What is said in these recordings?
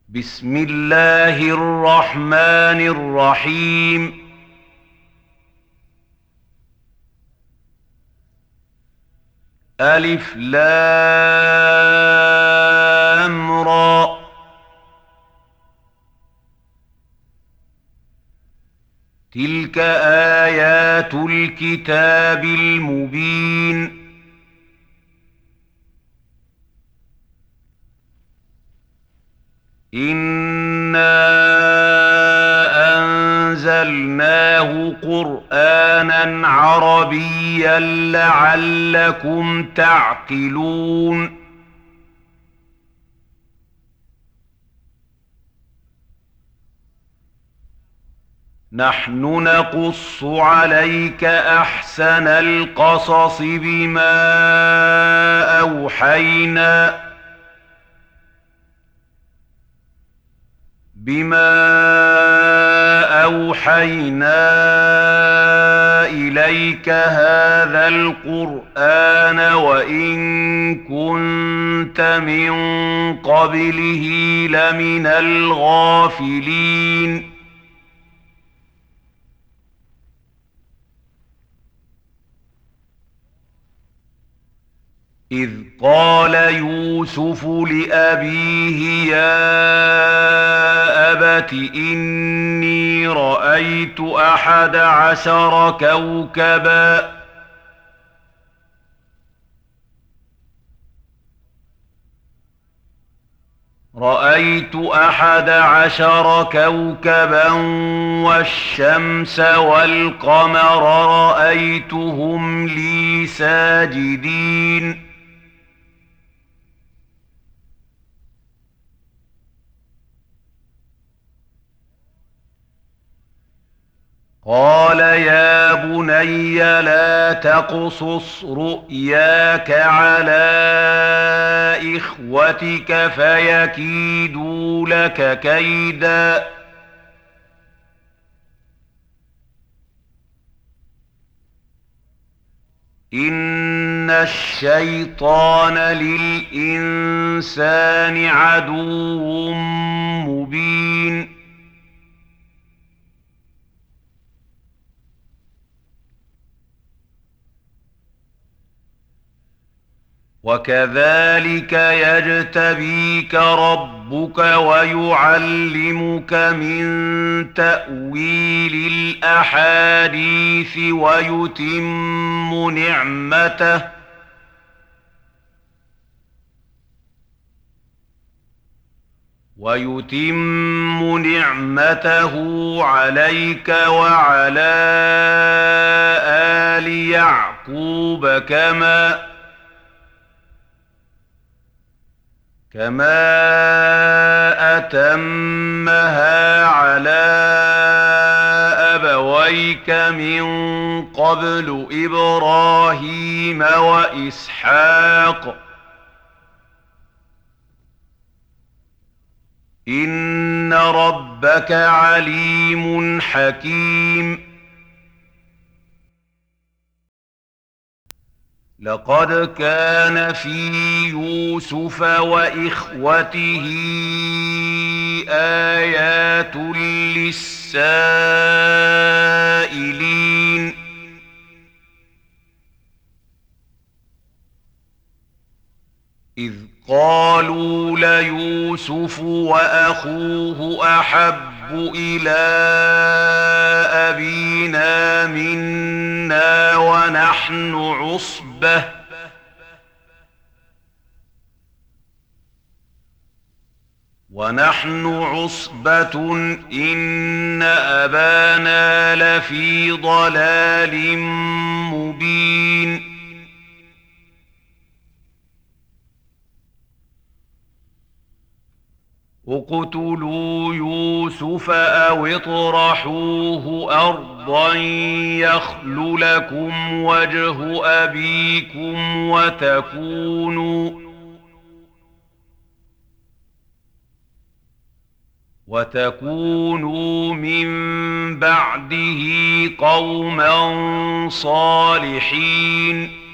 بسم الله الرحمن الرحيم. ألف لام را. تلك آيات الكتاب المبين. إنا أنزلناه قرآنا عربيا لعلكم تعقلون. نحن نقص عليك أحسن القصص بما أوحينا إليك هذا القرآن وإن كنت من قبله لمن الغافلين. إذ قال يوسف لأبيه يا أبت إني رأيت 11 كوكبا والشمس والقمر رأيتهم لي ساجدين. قال يا بني لا تقصص رؤياك على إخوتك فيكيدوا لك كيدا. إن الشيطان للإنسان عدو مبين. وكذلك يجتبيك ربك ويعلمك من تأويل الأحاديث ويتم نعمته عليك وعلى آل يعقوب كما أتمها على أبويك من قبل إبراهيم وإسحاق إن ربك عليم حكيم. لقد كان في يوسف وإخوته آيات للسائلين. إذ قالوا ليوسف وأخوه أحب إلى أبينا منا ونحن عصبة إن أبانا لفي ضلال مبين. اقتلوا يوسف أو اطرحوه أرضا يخل لكم وجه أبيكم وتكونوا من بعده قوما صالحين.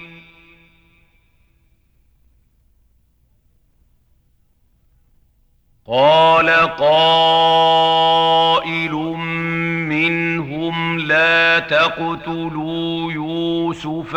قال قائل منهم لا تقتلوا يوسف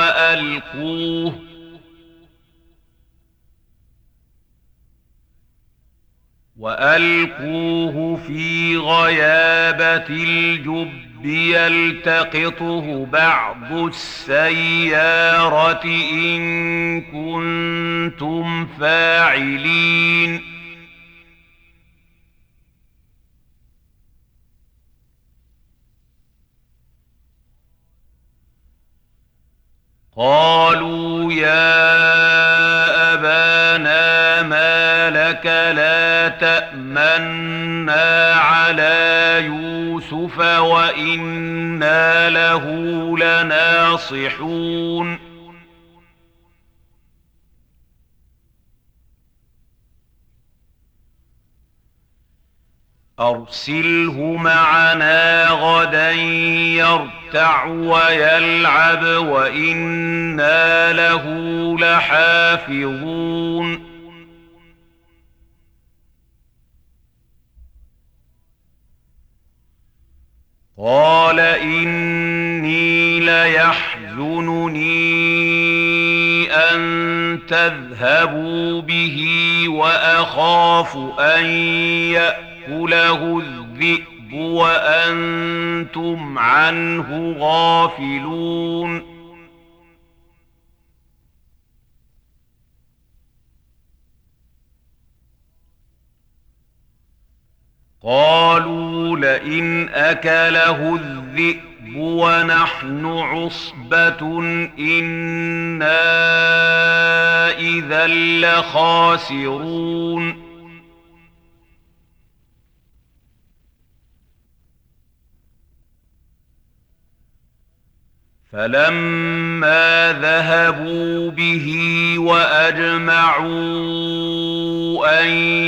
وألقوه في غيابة الجب يلتقطه بعض السيارة إن كنتم فاعلين قالوا يا أبانا ما لك لا تأمنا على يوسف وإنا له لناصحون أرسله معنا غدا يرتع ويلعب وإنا له لحافظون قال إني ليحزنني أن تذهبوا به وأخاف أن يأكله الذئب وأنتم عنه غافلون قالوا لئن أكله الذئب ونحن عصبة إنا إذا لخاسرون فلما ذهبوا به وأجمعوا أن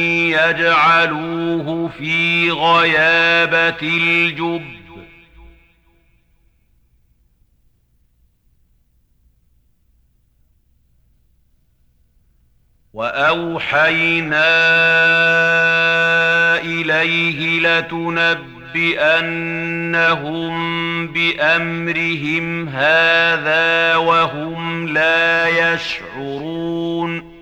يجعلوه في غيابة الجب وأوحينا إليه لتنبئنهم بأمرهم هذا وهم لا يشعرون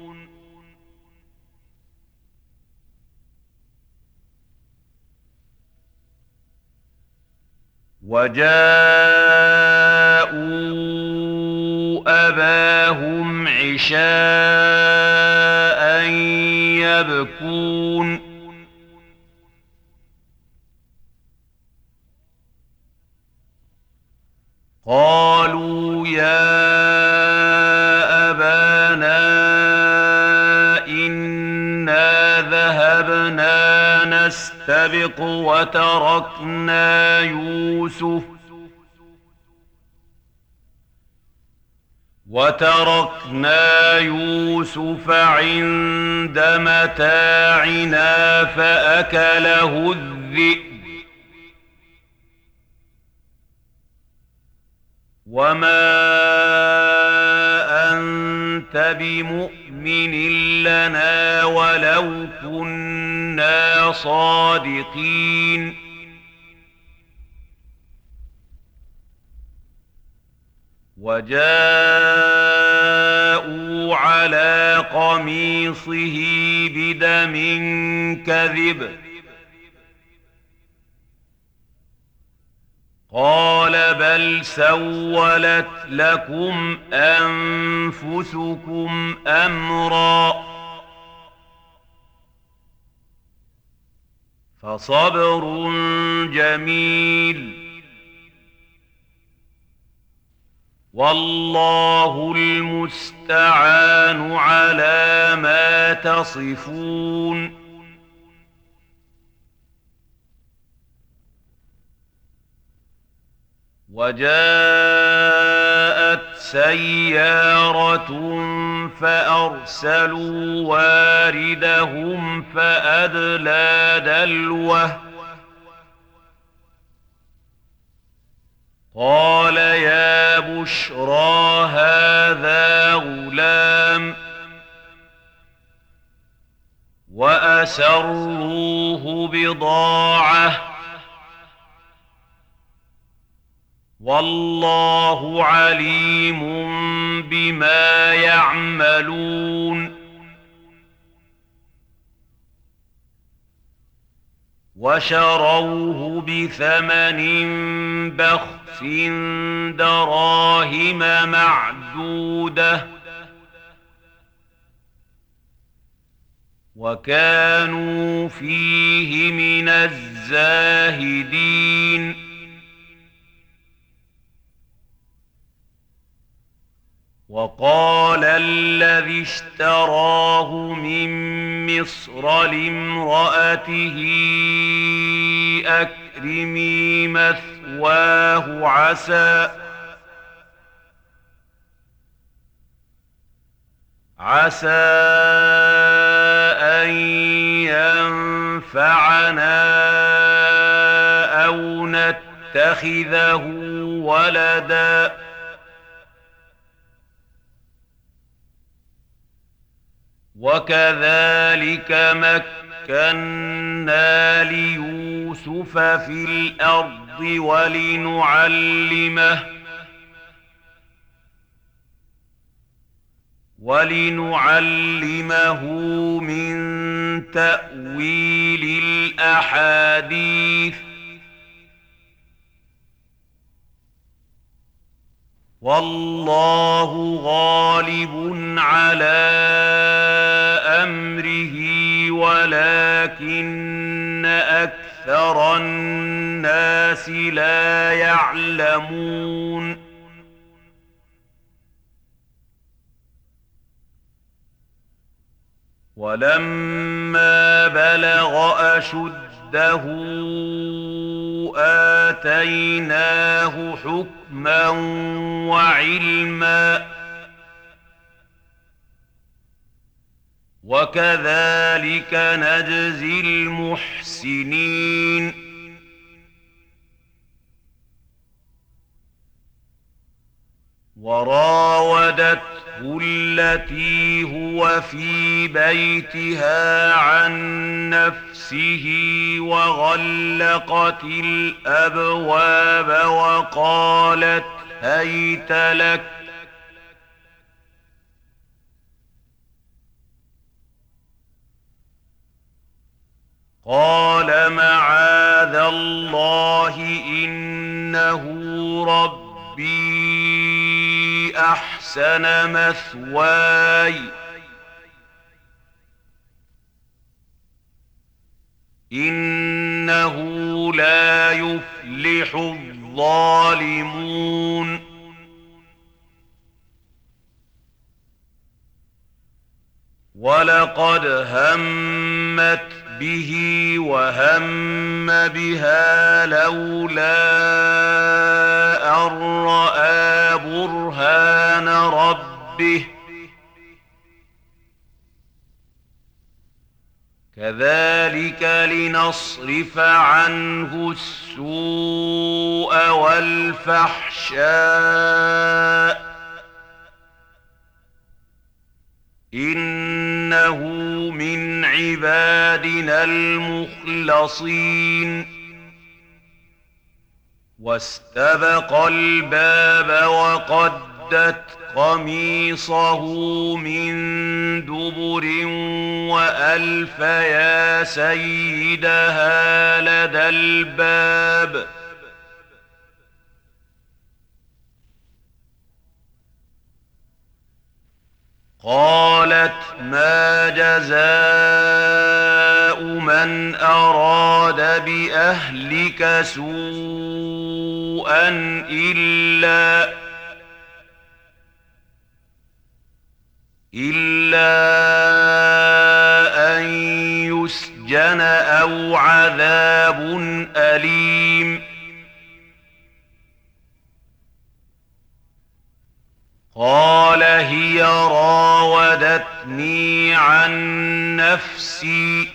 وجاءوا أباهم عشاء يبكون قالوا يا أبانا إنا ذهبنا نستبق وتركنا يوسف عند متاعنا فأكله الذئب وما أنت بمؤمن لنا ولو كنا صادقين وجاءوا على قميصه بدم كذب قال بل سولت لكم أنفسكم أمرا فصبر جميل والله المستعان على ما تصفون وجاءت سيارة فأرسلوا واردهم فأدلى دلوه قال يا بشرى هذا غلام وأسروه بضاعة والله عليم بما يعملون وشروه بثمن بخس دراهم معدودة وكانوا فيه من الزاهدين وقال الذي اشتراه من مصر لامرأته أكرمي مثواه عسى أن ينفعنا أو نتخذه ولدا وكذلك مكنا ليوسف في الأرض ولنعلمه من تأويل الأحاديث والله غالب على أمره ولكن أكثر الناس لا يعلمون ولما بلغ أشده آتيناه حكما وعلما وكذلك نجزي المحسنين وراودته التي هو في بيتها عن نفسه وغلقت الأبواب وقالت هيت لك قال معاذ الله إنه ربي أحسن مثواي إنه لا يفلح الظالمون ولقد همت به وهم بها لولا أن رأى برهان ربه كذلك لنصرف عنه السوء والفحشاء إنه من عبادنا المخلصين واستبق الباب وقدت قميصه من دبر وألف يا سيدها لدى الباب قالت ما جزاء من أراد بأهلك سوءا إلا أن يسجن أو عذاب أليم قال هي راودتني عن نفسي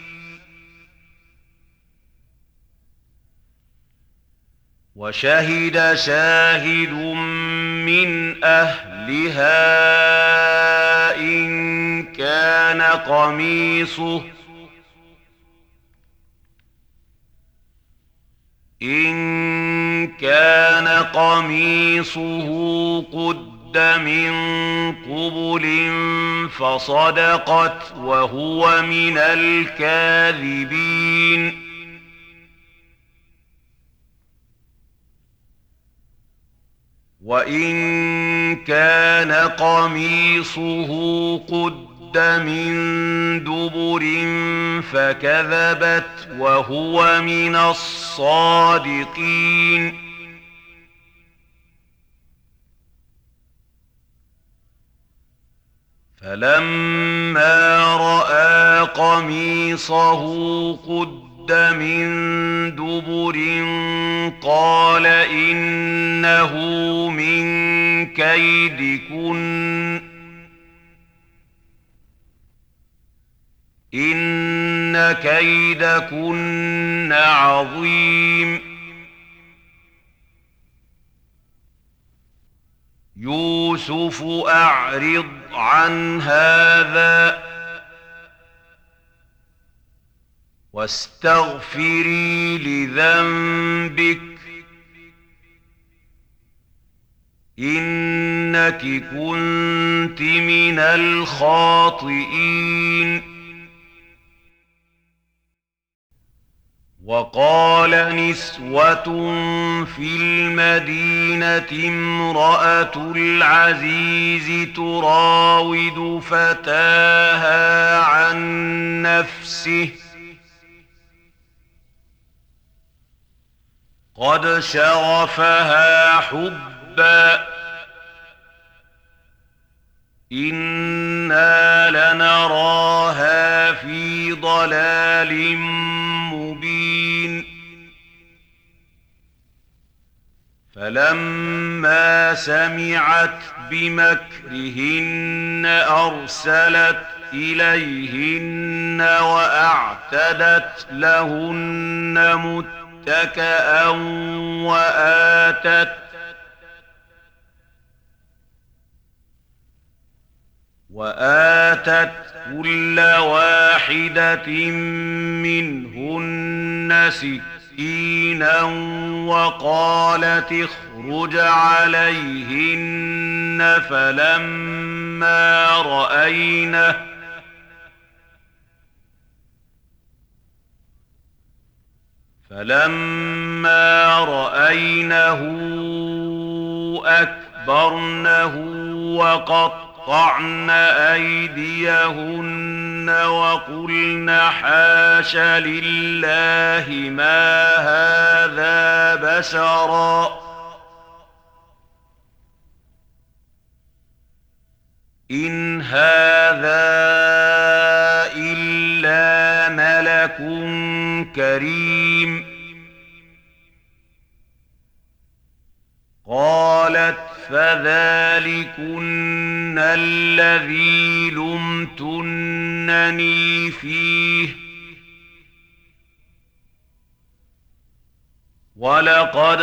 وشهد شاهد من أهلها إن كان قميصه كان قميصه قد من قبل فصدقت وهو من الكاذبين وإن كان قميصه قد من دبر فكذبت وهو من الصادقين فلما رأى قميصه قد من دبر قال إنه من كيدكن إن كيدكن عظيم يوسف أعرض عن هذا واستغفري لذنبك إنك كنت من الخاطئين وقال نسوة في المدينة امرأة العزيز تراود فتاها عن نفسه قد شغفها حبا إنا لنراها في ضلال مبين فلما سمعت بمكرهن أرسلت إليهن وأعتدت لهن متكئا وآتت كل واحدة منهن سكينا وقالت اخرج عليهن فلما رأينه أكبرنه وقطعن أيديهن وقلن حاش لله ما هذا بشرا إن هذا إلا ملك كريم قالت فذلكن الذي لمتنني فيه ولقد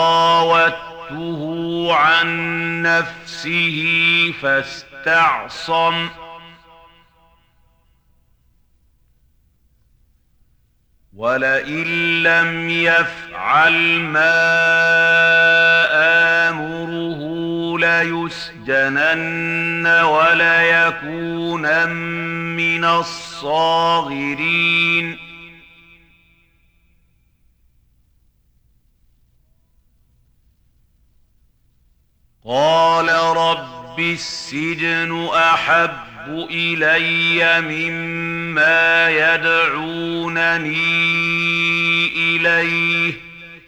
راودته عن نفسه فاستعصم ولئن لم يفعل ما آمره ليسجنن وليكونن من الصاغرين قال رب السجن أحب إلي مما يدعونني إليه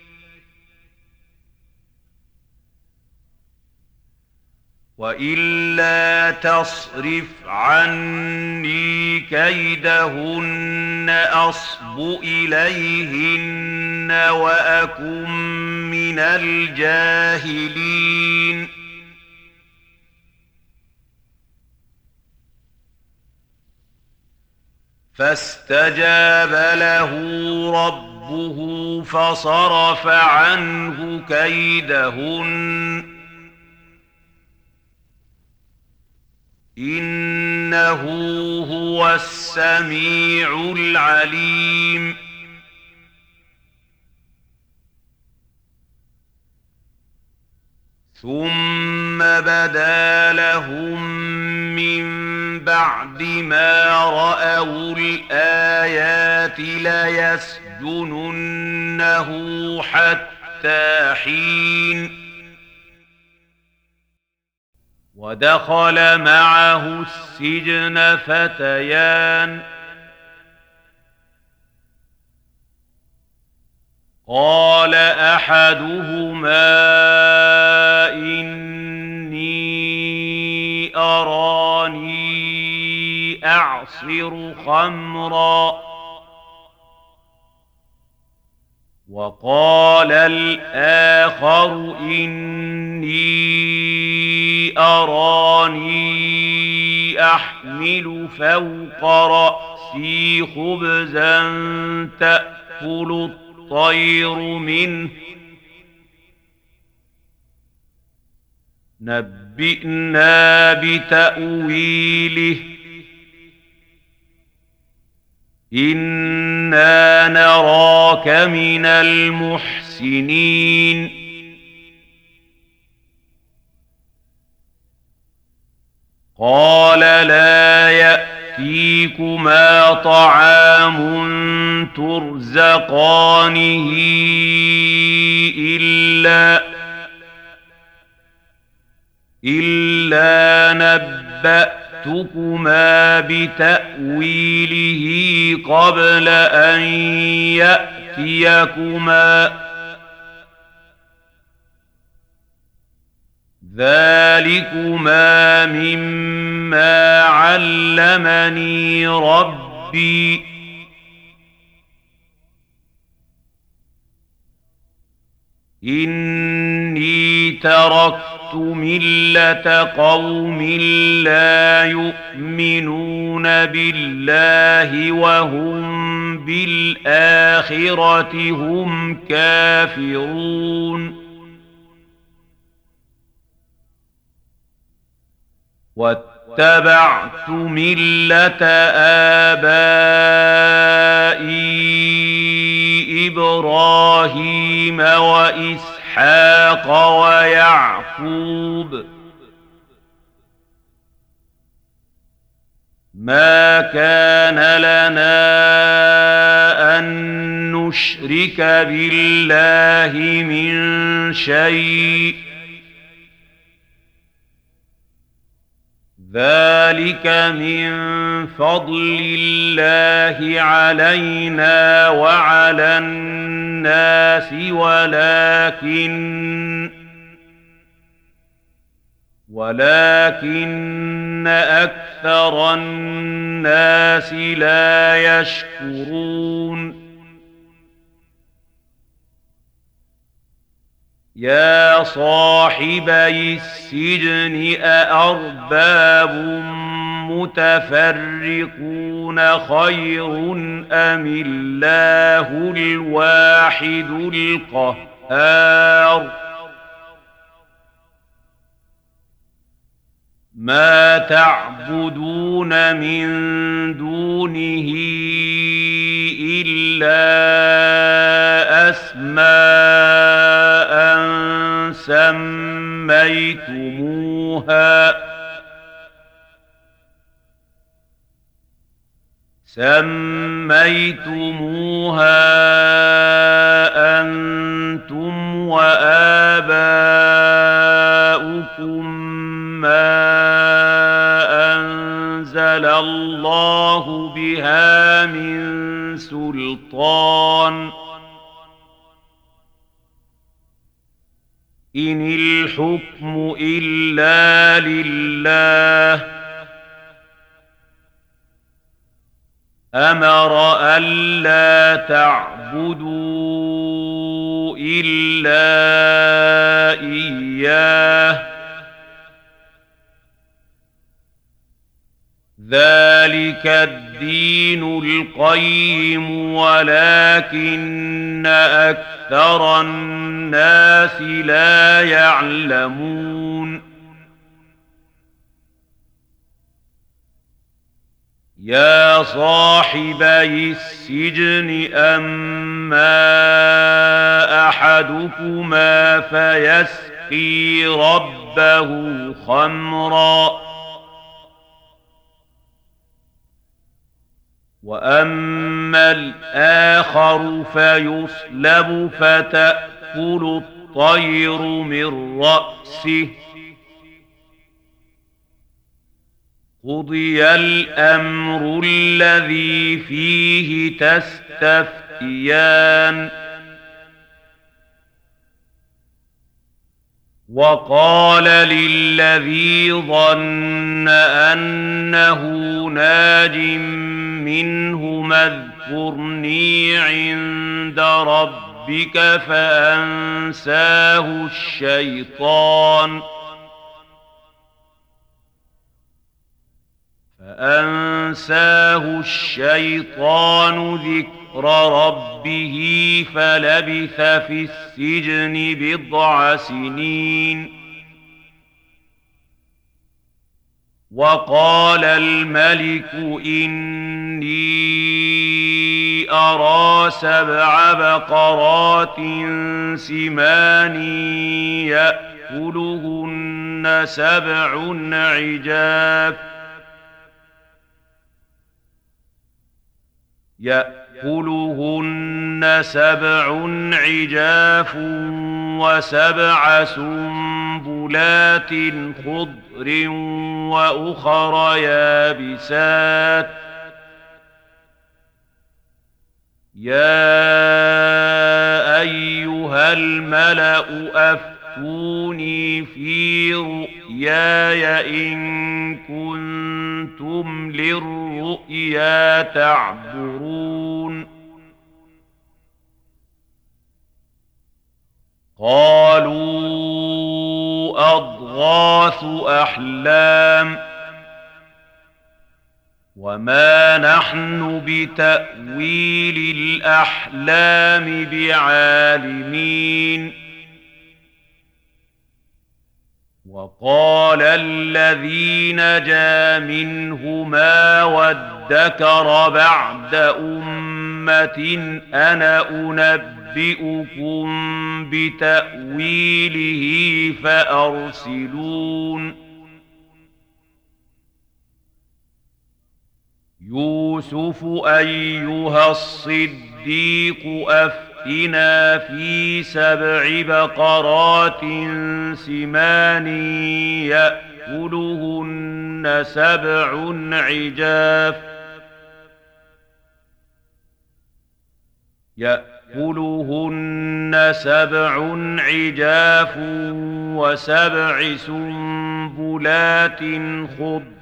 وإلا تصرف عني كيدهن أصب إليهن وأكن من الجاهلين فاستجاب له ربه فصرف عنه كيدهن إنه هو السميع العليم ثم بدا لهم من بعد ما رأوا الآيات ليسجننه حتى حين ودخل معه السجن فتيان قال أحدهما إني أراني أعصر خمرا وقال الآخر إني أراني أحمل فوق رأسي خبزا تأكل الطير منه نبئنا بتأويله إنا نراك من المحسنين قال لا يأتيكما طعام ترزقانه إلا نبأتكما بتأويله قبل أن يأتيكما ذلكما مما علمني ربي إني تركت ملة قوم لا يؤمنون بالله وهم بالآخرة هم كافرون واتبعت ملة آبائي إبراهيم وإسحاق ويعقوب ما كان لنا أن نشرك بالله من شيء ذلك من فضل الله علينا وعلى الناس ولكن أكثر الناس لا يشكرون يا صاحبي السجن أأرباب متفرقون خير أم الله الواحد القهار ما تعبدون من دونه إلا أسماء سميتموها أنتم وآباؤكم ما أنزل الله بها من سلطان إن الحكم إلا لله أمر ألا تعبدوا إلا إياه ذلك الدين القيم ولكن أكثر الناس لا يعلمون يا صاحبي السجن أما أحدكما فيسقي يسقي ربه خمرا وأما الآخر فيصلب فتأكل الطير من رأسه قضي الأمر الذي فيه تستفتيان وقال للذي ظن أنه ناج منهما اذكرني عند ربك فأنساه الشيطان ذكر ربه فلبث في السجن بضع سنين وقال الملك إني أرى 7 بقرات سمان يأكلهن 7 عجاف و7 سنبلات خضر وأخر يابسات يا أيها الملأ أفتوني في رؤياي إن كنتم للرؤيا تعبرون قالوا أضغاث أحلام وما نحن بتأويل الأحلام بعالمين وقال الذي نجا منهما وادكر بعد أمة أنا أنبئكم بتأويله فأرسلون يوسف أيها الصديق أفتنا في 7 بقرات سمان يأكلهن 7 عجاف و7 سنبلات خضر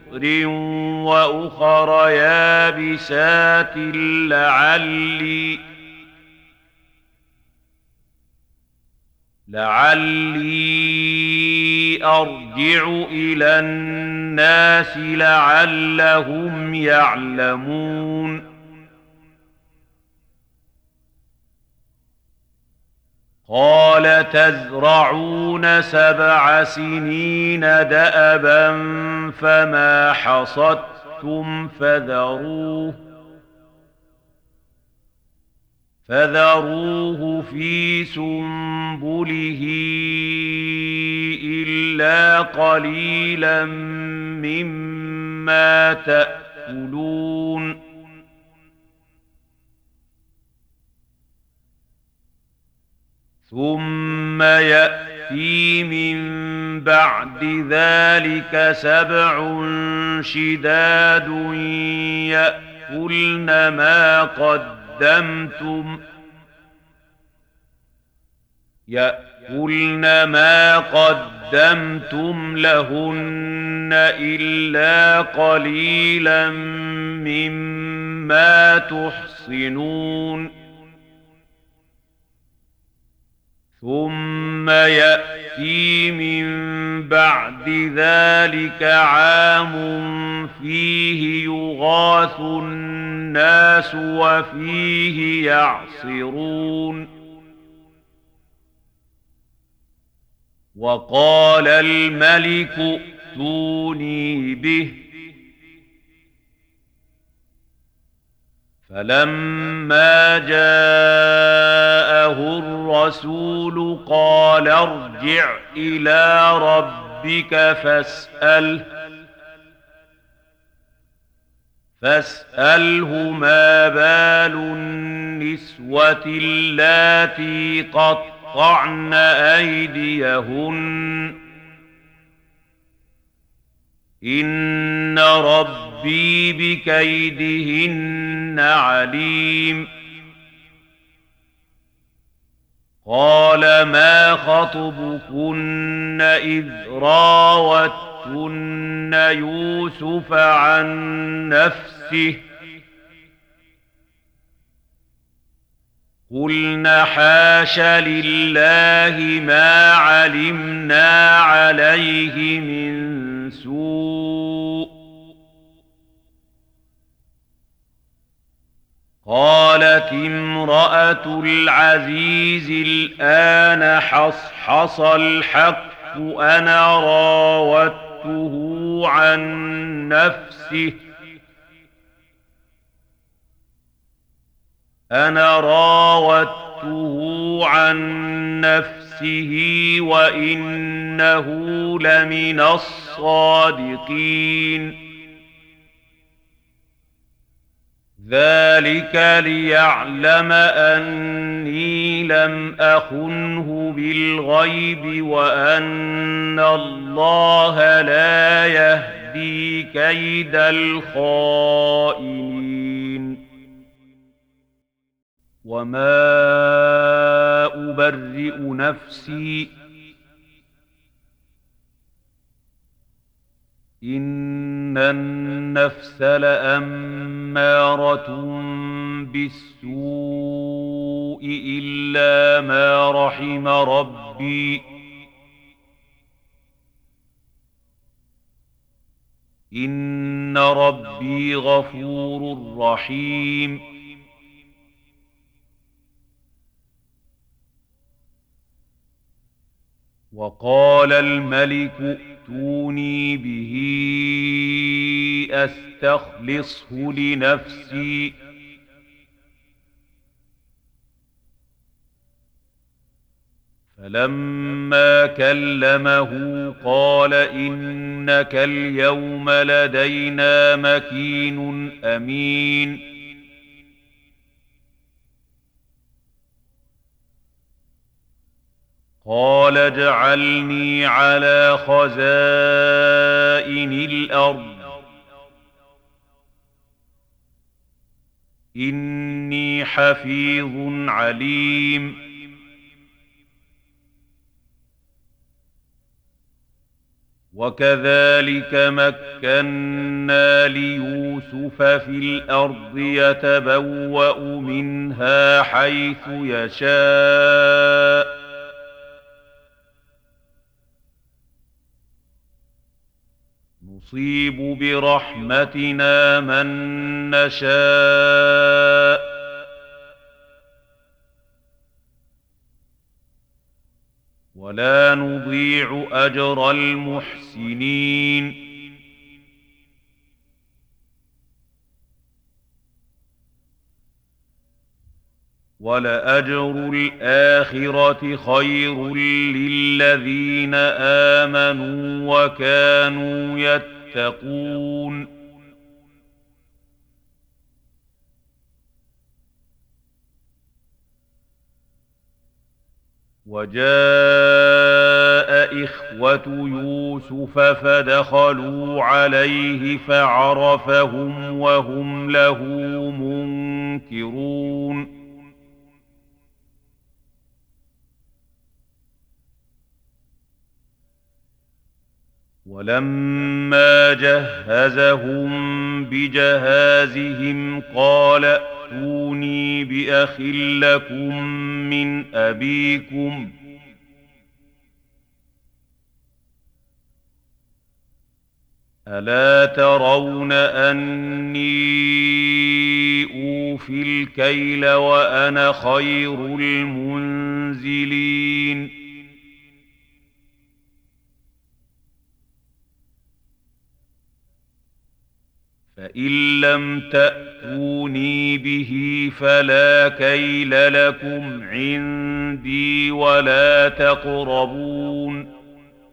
وأخر يابسات لعلي أرجع إلى الناس لعلهم يعلمون قال تزرعون 7 سنين دأبا فما حصدتم فذروه في سنبله إلا قليلا مما تأكلون ثم يأتي من بعد ذلك 7 شداد يأكلن ما قدمتم لهن إلا قليلا مما تحصنون ثم يأتي من بعد ذلك عام فيه يغاث الناس وفيه يعصرون وقال الملك ائتوني به فلما جاءه الرسول الرسول قال ارجع إلى ربك فاسأله ما بال النسوة اللاتي قطعن أيديهن إن ربي بكيدهن عليم. قال ما خطبكن إذ راوتن يوسف عن نفسه قلن حاش لله ما علمنا عليه من سوء. قالت امرأة العزيز الآن حصحص الحق أنا راودته عن نفسه وإنه لمن الصادقين. ذلك ليعلم أني لم أخنه بالغيب وأن الله لا يهدي كيد الخائنين. وما أبرئ نفسي إن النفس لأمارة بالسوء إلا ما رحم ربي إن ربي غفور رحيم. وقال الملك ائتوني به أستخلصه لنفسي فلما كلمه قال إنك اليوم لدينا مكين أمين. قال اجعلني على خزائن الأرض إني حفيظ عليم. وكذلك مكنا ليوسف في الأرض يتبوأ منها حيث يشاء نصيب برحمتنا من نشاء ولا نضيع أجر المحسنين. ولأجر الآخرة خير للذين آمنوا وكانوا يتقون. وجاء إخوة يوسف فدخلوا عليه فعرفهم وهم له منكرون. ولما جهزهم بجهازهم قال ائتوني بأخ لكم من أبيكم ألا ترون أني أوفي الكيل وأنا خير المنزلين. فإن لم تأتوني به فلا كيل لكم عندي ولا تقربون.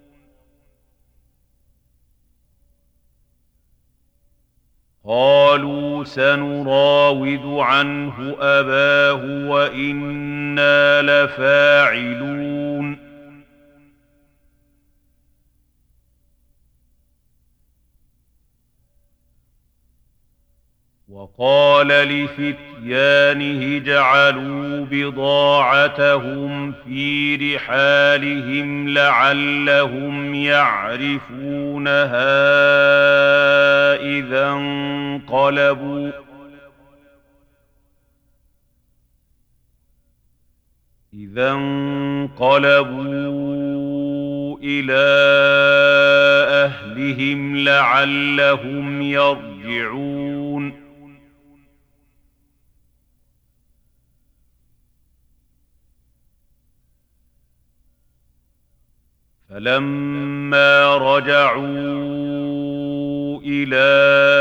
قالوا سنراود عنه أباه وإنا لفاعلون. وقال لفتيانه اجعلوا بضاعتهم في رحالهم لعلهم يعرفونها إذا انقلبوا إلى أهلهم لعلهم يرجعون. فلما رجعوا إلى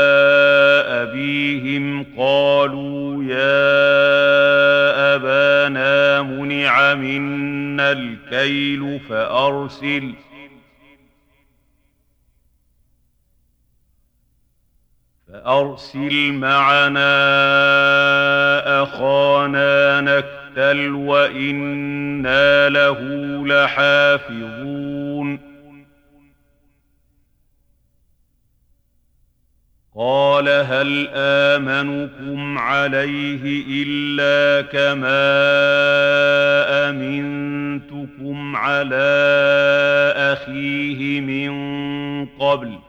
أبيهم قالوا يا أبانا منع منا الكيل فأرسل معنا أخانا نكتل وإنا له لحافظون. قال هل آمنكم عليه إلا كما أمنتكم على أخيه من قبل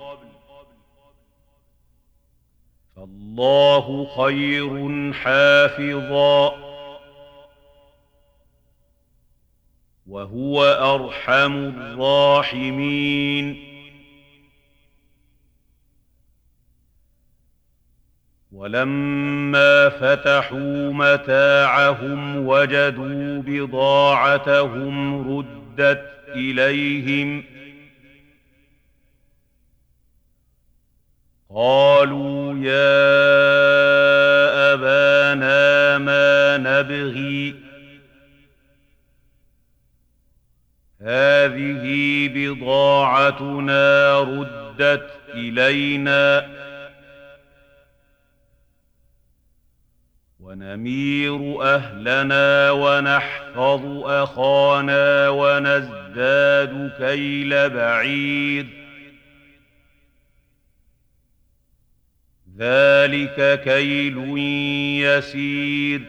فالله خير حافظا وهو أرحم الراحمين. ولما فتحوا متاعهم وجدوا بضاعتهم ردت إليهم قالوا يا أبانا ما نبغي هذه بضاعتنا ردت إلينا ونمير أهلنا ونحفظ أخانا ونزداد كيل بعير ذلك كيل يسير.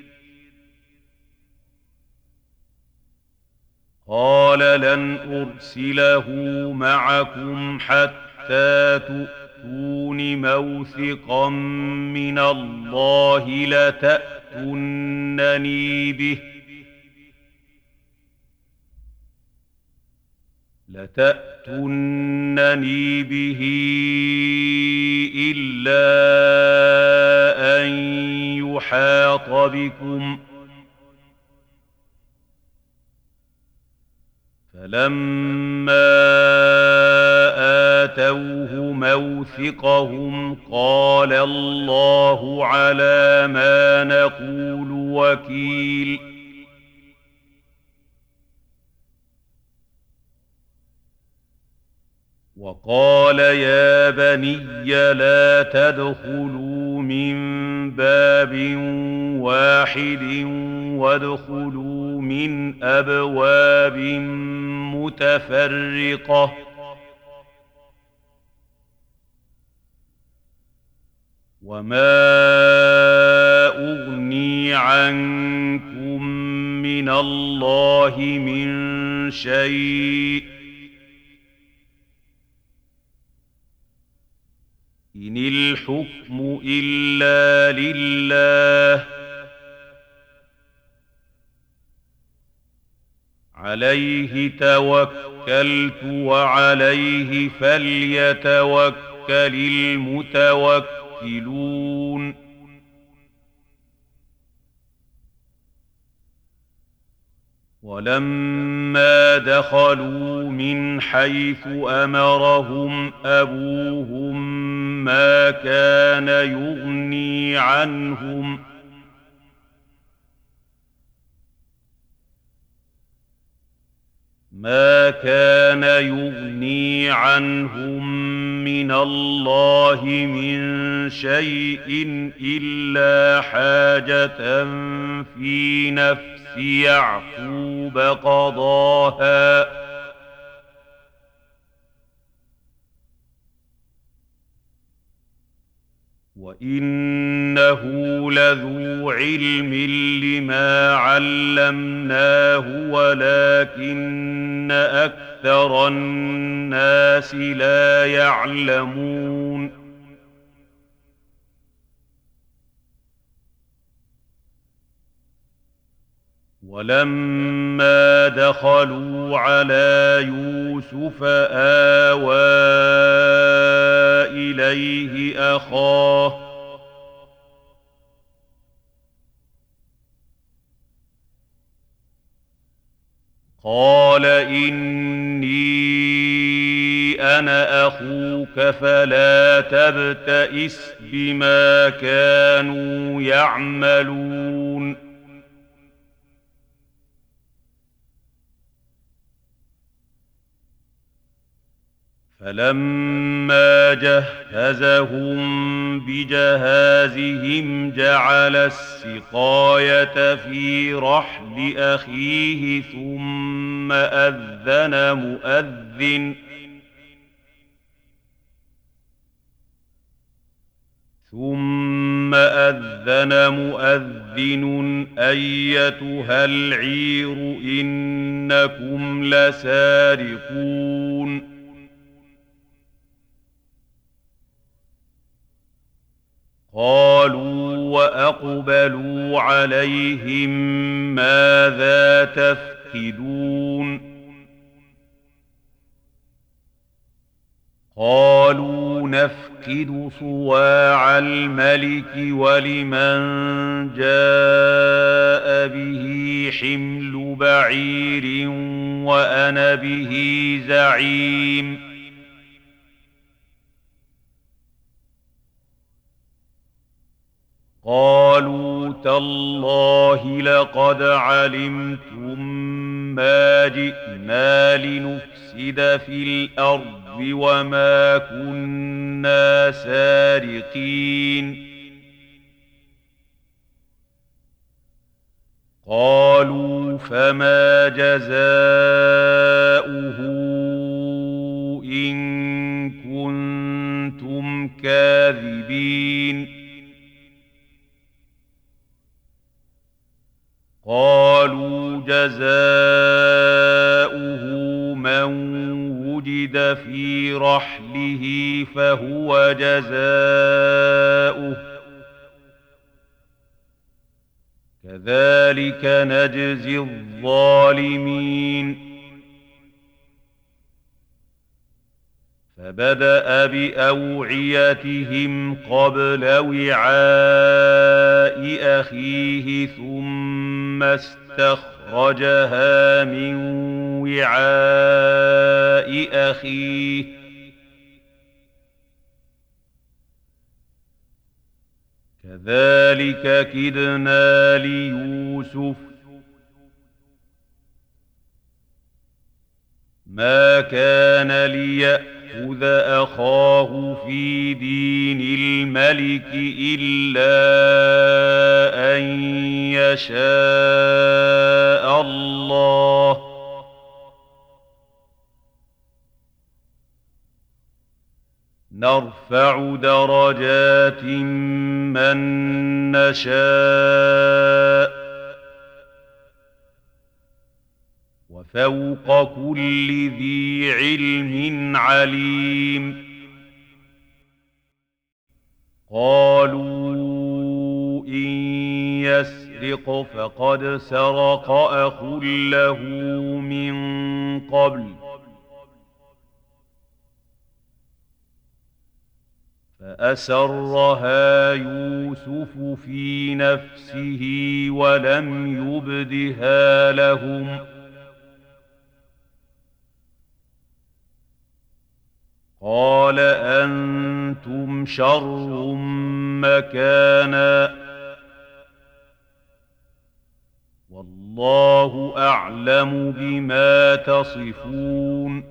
قال لن أرسله معكم حتى تؤتون موثقا من الله لتأتونني به إلا أن يحاط بكم. فلما آتوه موثقهم قال الله على ما نقول وكيل. وقال يا بني لا تدخلوا من باب واحد وادخلوا من أبواب متفرقة وما أغني عنكم من الله من شيء إن الحكم إلا لله عليه توكلت وعليه فليتوكل المتوكلون. ولما دخلوا من حيث أمرهم أبوهم ما كان يغني عنهم من الله من شيء إلا حاجة في نفس يعقوب قضاها وإنه لذو علم لما علمناه ولكن أكثر الناس لا يعلمون ولما دخلوا على يوسف آوى إليه أخاه قال إني أنا أخوك فلا تبتئس بما كانوا يعملون فلما جهزهم بجهازهم جعل السقاية في رحل أخيه ثم أذن مؤذن أيتها العير إنكم لسارقون قالوا وأقبلوا عليهم ماذا تفقدون قالوا نفقد صواع الملك ولمن جاء به حمل بعير وأنا به زعيم قالوا تالله لقد علمتم ما جئنا لنفسد في الأرض وما كنا سارقين قالوا فما جزاؤه إن كنتم كاذبين قالوا جزاؤه من وجد في رحله فهو جزاؤه كذلك نجزي الظالمين فبدأ بأوعيتهم قبل وعاء أخيه ثم استخرجها من وعاء أخيه كذلك كدنا ليوسف ما كان ليأخذ أخاه في دين الملك إلا أن يشاء الله نرفع درجات من نشاء وفوق كل ذي علم عليم قالوا إن يسرق فقد سرق أخ له من قبل فأسرها يوسف في نفسه ولم يبدها لهم قال أنتم شر مكانا والله أعلم بما تصفون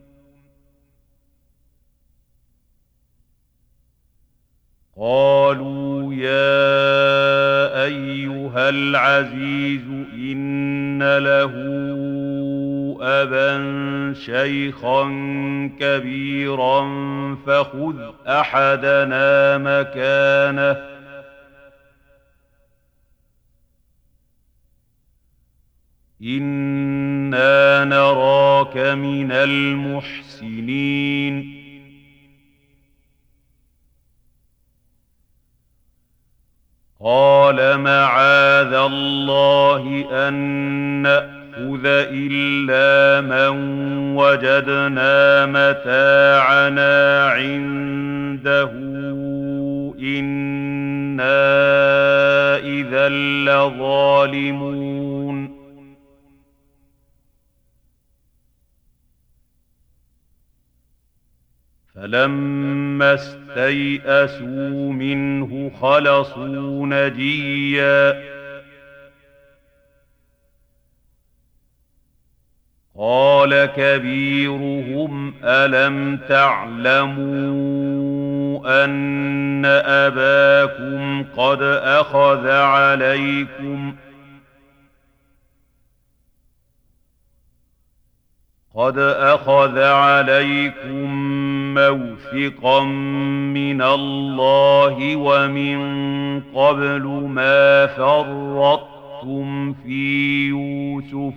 قالوا يا أيها العزيز إن له أبا شيخا كبيرا فخذ أحدنا مكانه إنا نراك من المحسنين قال معاذ الله أن نأخذ إلا من وجدنا متاعنا عنده إنا إذا لظالمون فلما استيئسوا منه خلصوا نجيا قال كبيرهم ألم تعلموا أن أباكم قد أخذ عليكم موثقا من الله ومن قبل ما فرطتم في يوسف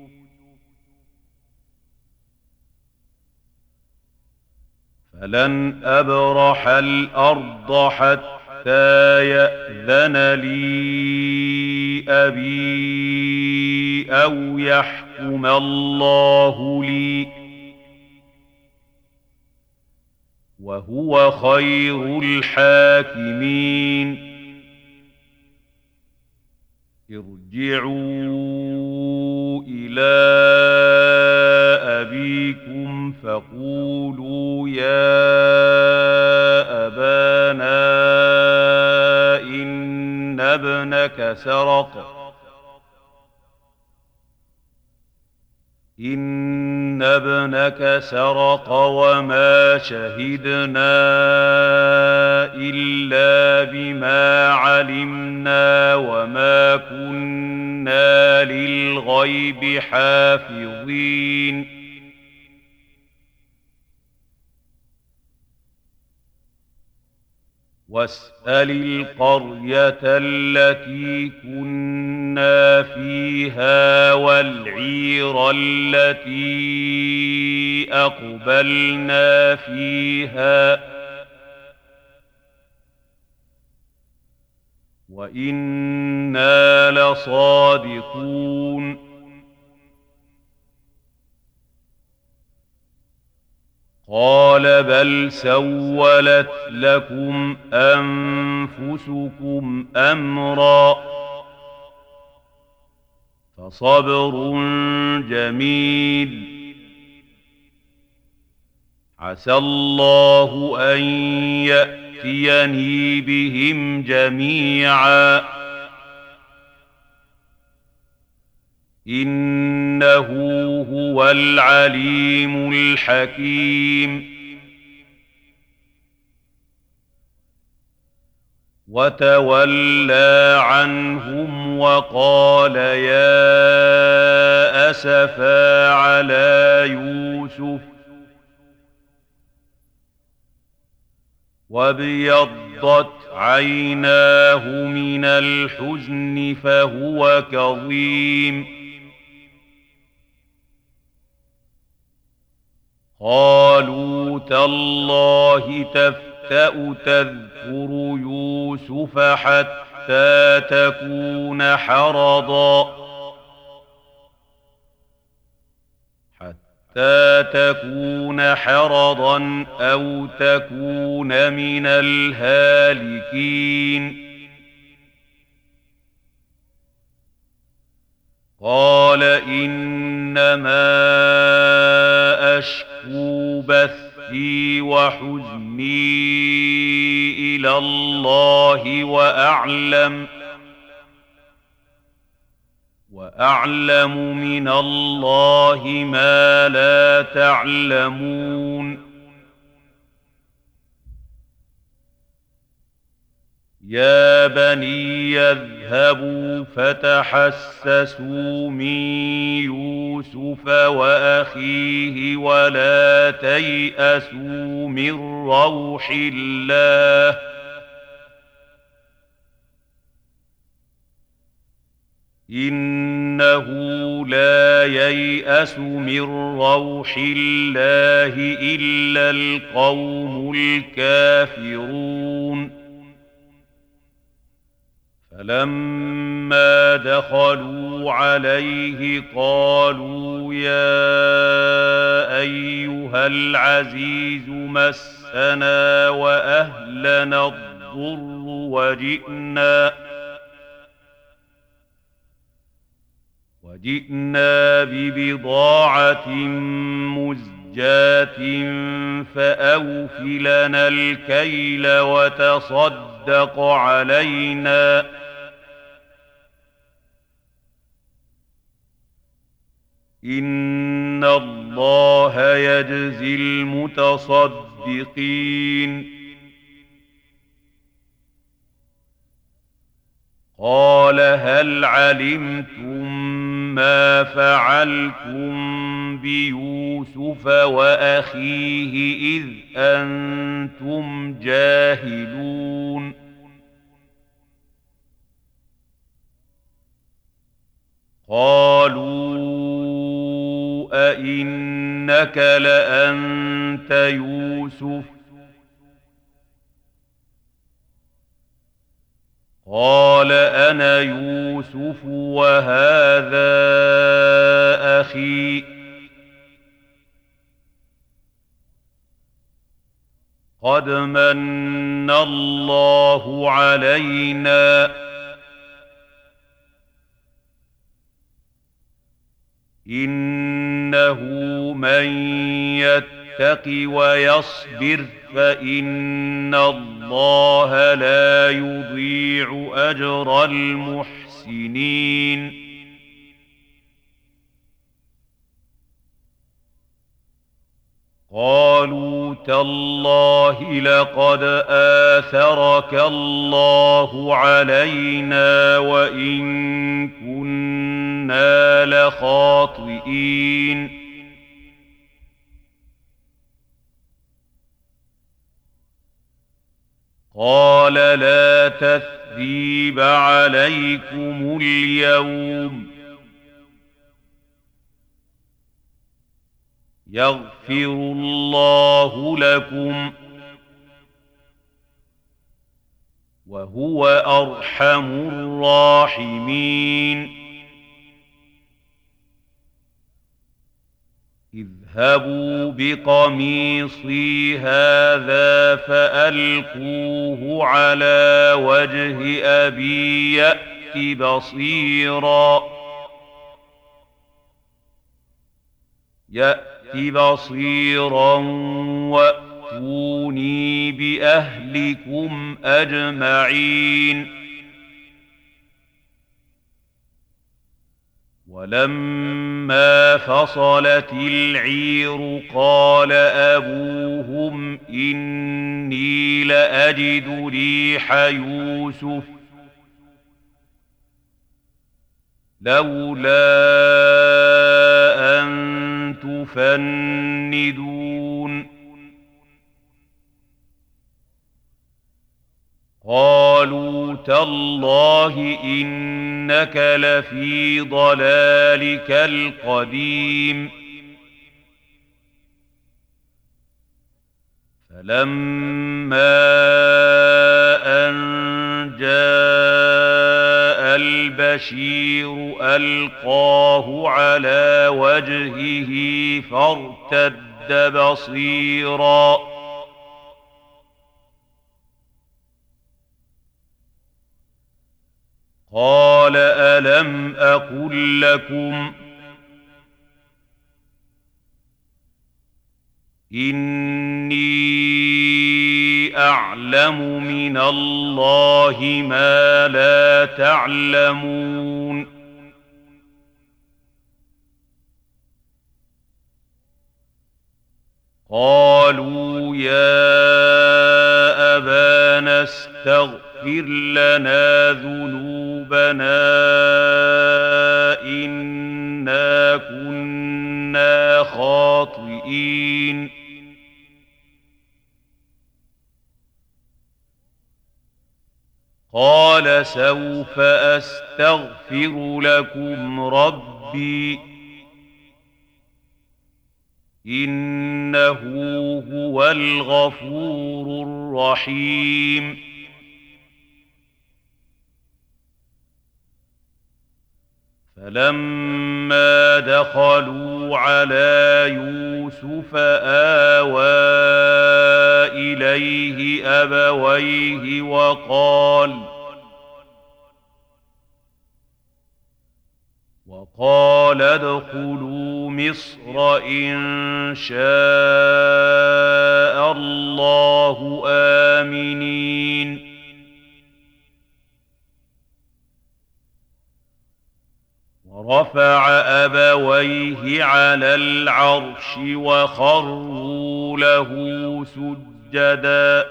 فلن أبرح الأرض حتى يأذن لي أبي أو يحكم الله لي وهو خير الحاكمين ارجعوا إلى أبيكم فقولوا يا أبانا إن ابنك سرق وما شهدنا إلا بما علمنا وما كنا للغيب حافظين واسأل القرية التي كنا فيها والعير التي أقبلنا فيها وإنا لصادقون قال بل سولت لكم أنفسكم أمرا فصبر جميل عسى الله أن يأتيني بهم جميعا إنه هو العليم الحكيم وتولى عنهم وقال يا أسفا على يوسف وابيضت عيناه من الحزن فهو كظيم قالوا تالله تفتأ تذكر يوسف حتى تكون حرضا أو تكون من الهالكين قال إنما أشكو بثي وحزني إلى الله وأعلم من الله ما لا تعلمون. يا بني اذهبوا فتحسسوا من يوسف وأخيه ولا تيأسوا من روح الله إنه لا ييأس من روح الله إلا القوم الكافرون. فلما دخلوا عليه قالوا يا أيها العزيز مسنا وأهلنا الضر وجئنا ببضاعة مزجاة فأوف لنا الكيل وتصدق علينا إن الله يجزي المتصدقين. قال هل علمتم ما فعلتم بيوسف وأخيه إذ أنتم جاهلون. قالوا أئنك لأنت يوسف قال أنا يوسف وهذا أخي قد من الله علينا إنه من يتق ويصبر فإن الله لا يضيع أجر المحسنين. قالوا تالله لقد آثرك الله علينا وإن كنا لخاطئين. قال لا تثريب عليكم اليوم يغفر الله لكم وهو أرحم الراحمين. اذهبوا بقميصي هذا فألقوه على وجه أبي يأت بصيرا وأتوني بأهلكم أجمعين. ولما فصلت العير قال أبوهم إني لأجد ريح يوسف لولا أن تفندون. قالوا تالله إنك لفي ضلالك القديم. فلما أن جاء البشير ألقاه على وجهه فارتد بصيرا قال ألم أقل لكم إني أعلم من الله ما لا تعلمون قالوا يا أبانا استغفر لنا ذنوبنا إنا كنا خاطئين قال سوف أستغفر لكم ربي إنه هو الغفور الرحيم فلما دخلوا على يوسف آوى إليه أبويه وقال ادخلوا مصر إن شاء الله آمنين ورفع أبويه على العرش وخروا له سجدا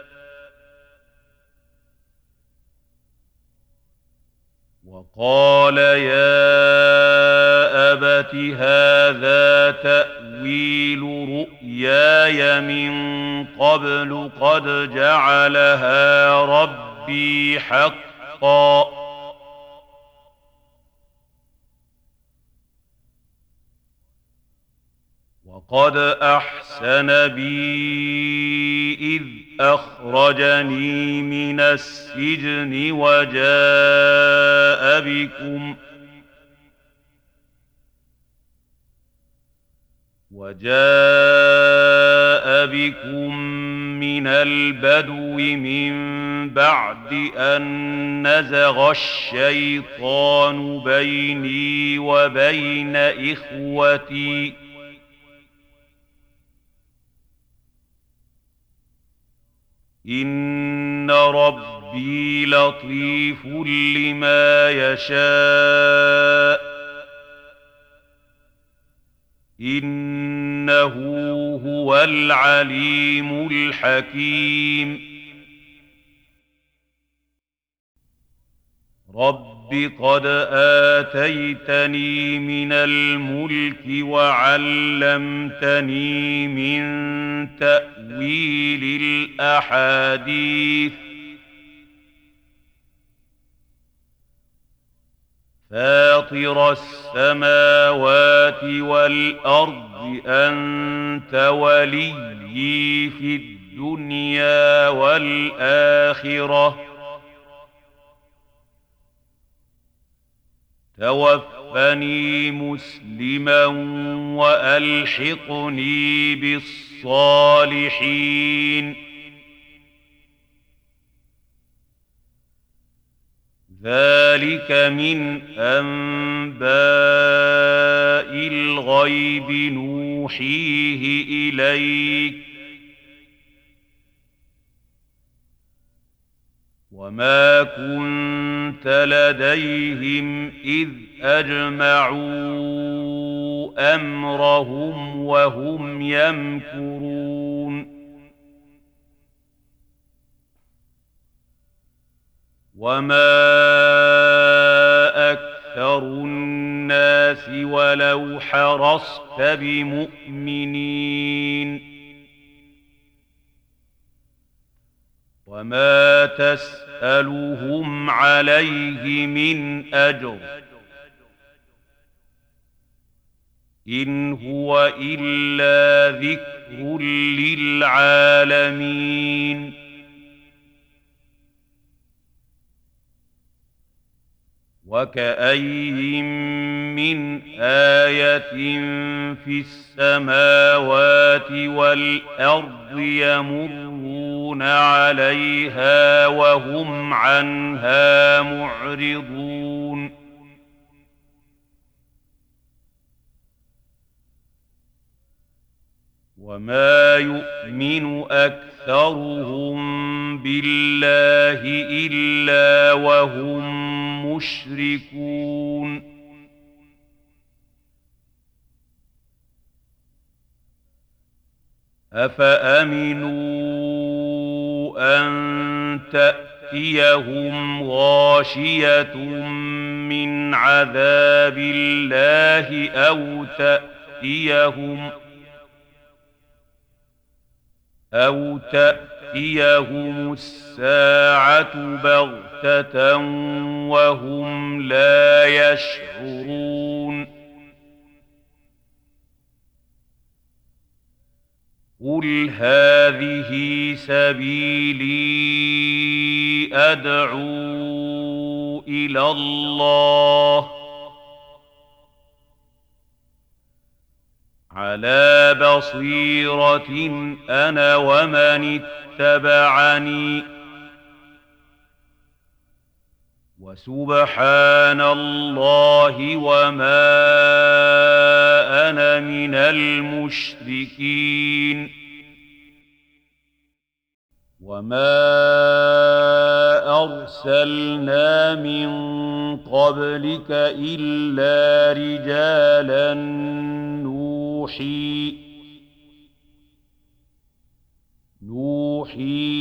وقال يا أبت هذا تأويل رؤياي من قبل قد جعلها ربي حقا وقد أحسن بي إذ أخرجني من السجن وجاء بكم من البدو من بعد أن نزغ الشيطان بيني وبين إخوتي إن ربي لطيف لما يشاء إنه هو العليم الحكيم رب قد آتيتني من الملك وعلمتني من تأويل الأحاديث فاطر السماوات والأرض أنت وليي في الدنيا والآخرة توفني مسلما وألحقني بالصالحين ذلك من أنباء الغيب نوحيه إليك وما كنت لديهم إذ أجمعوا أمرهم وهم يمكرون وما أكثر الناس ولو حرصت بمؤمنين وما تسألهم عليه من أجر إن هو إلا ذكر للعالمين وكأين من آية في السماوات والأرض يمرون عليها وهم عنها معرضون وما يؤمن أكثرهم بالله إلا وهم مشركون أفأمنوا أن تأتيهم غاشية من عذاب الله أو تأتيهم الساعة بغتة وهم لا يشعرون قل هذه سبيلي أدعو إلى الله على بصيرة أنا ومن اتبعني وسبحان الله وما أنا من المشركين وما أرسلنا من قبلك إلا رجالا نوحي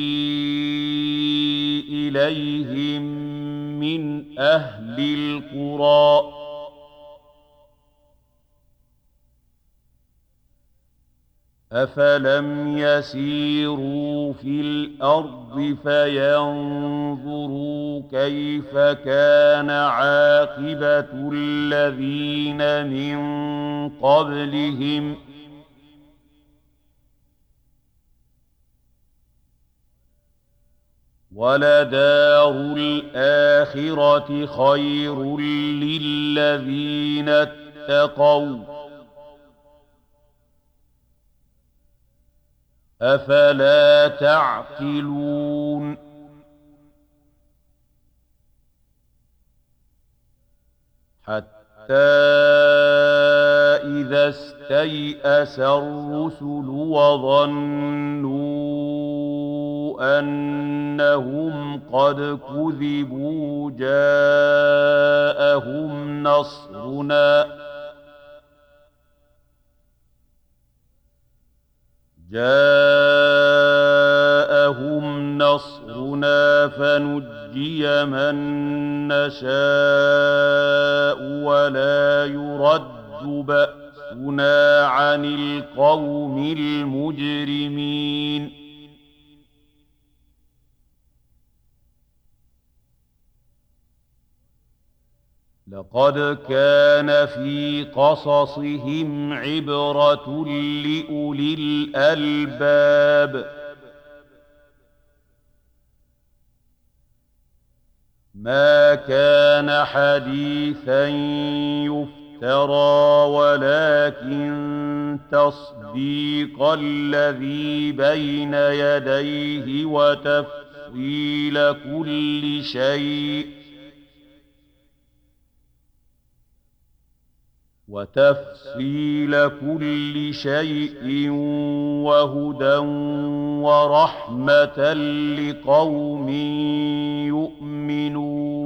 إليهم من أهل القرى أفلم يسيروا في الأرض فينظروا كيف كان عاقبة الذين من قبلهم ولدار الآخرة خير للذين اتقوا أفلا تعقلون حتى إذا استيأس الرسل وظنوا أنهم قد كذبوا جاءهم نصرنا فنجي من نشاء ولا يرد بأسنا عن القوم المجرمين لقد كان في قصصهم عبرة لأولي الألباب ما كان حديثا يفترى ولكن تصديق الذي بين يديه وتفصيل كل شيء وهدى ورحمة لقوم يؤمنون